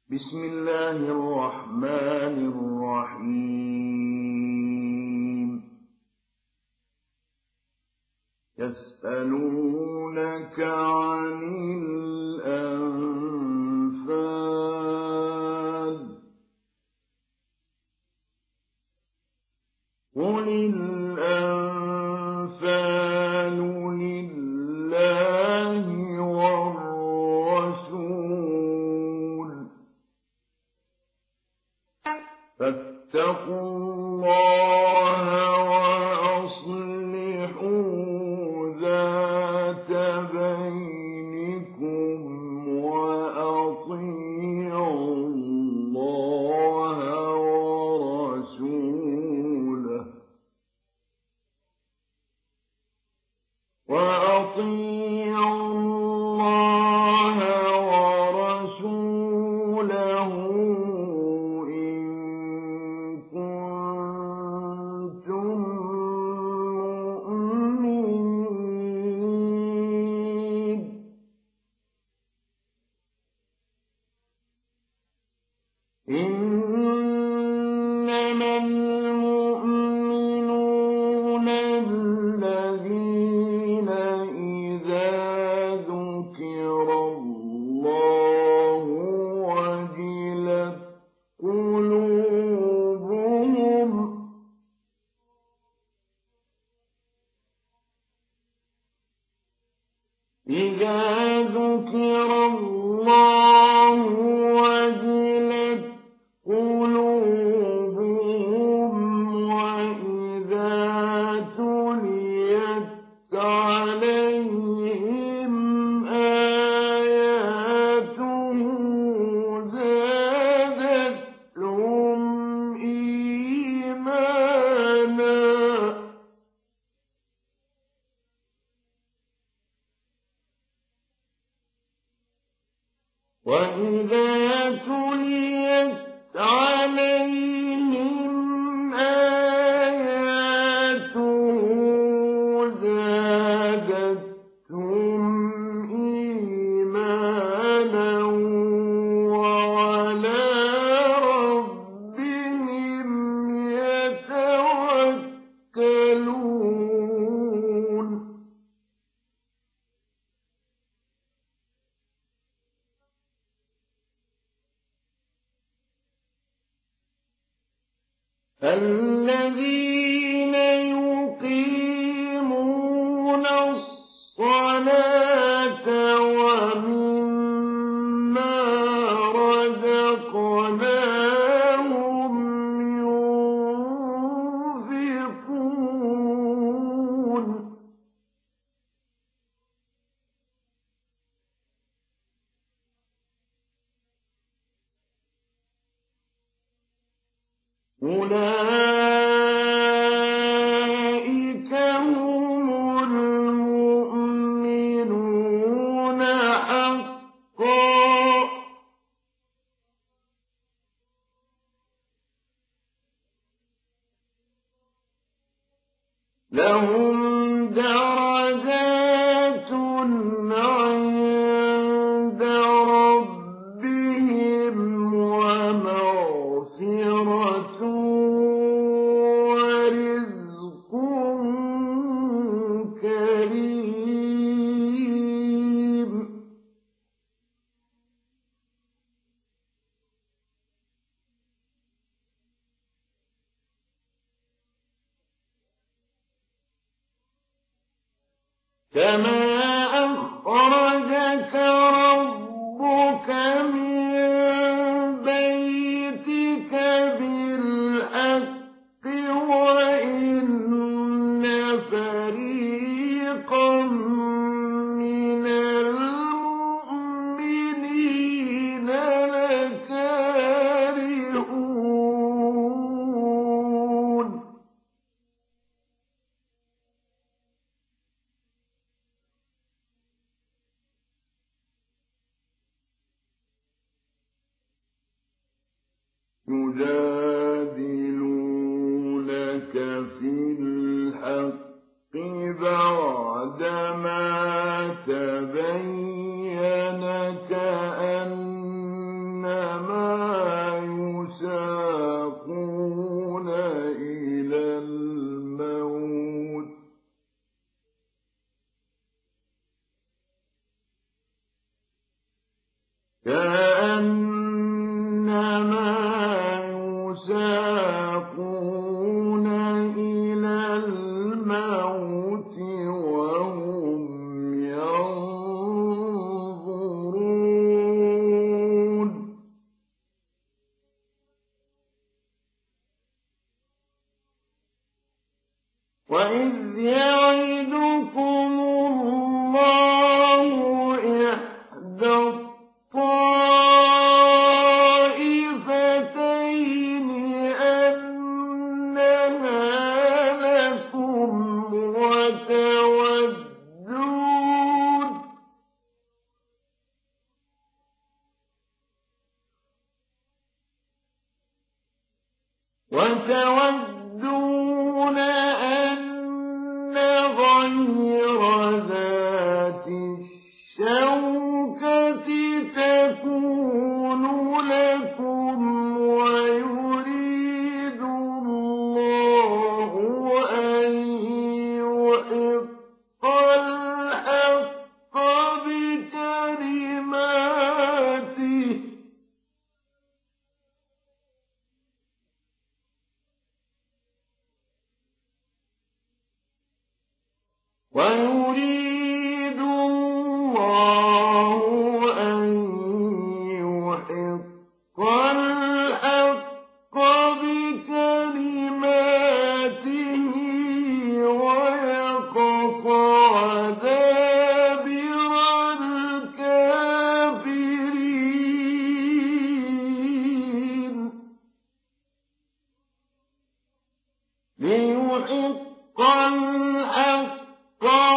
بسم الله الرحمن الرحيم يسألونك عن الأنفال قل الأنفال لله والرسول فاتقوا الله وأصلحوا ذات بينكم وأطيعوا الله ورسوله إنما المؤمنون الذين إذا ذكر الله وجلت قلوبهم وإذا تليت عليهم آياته زادتهم إيمانا وإذا تليت عليهم آياته زادتهم إيمانا وعلى ربهم يتوكلون الذين يقيمون الصلاة ومما رزقناهم ينفقون أولئك هم المؤمنون حقا لهم درجات عند ربهم ومغفرة ورزق كريم كما أخرجك ربك من بيتك بالحق وإن فريقا من المؤمنين لكارهون يجادلونك في الحق بعدما تبين كأنما كأنما يساقون إلى الموت وهم ينظرون وإذ يعدكم الله إحدى الطائفتين أنها لكم وتودون أن غير ذات الشوكة تكون لكم ويريد الله أن يحق الحق بكلماته ويريد الله أن يحق الحق بكلماته ويقطع دابر الكافرين ليحق الحق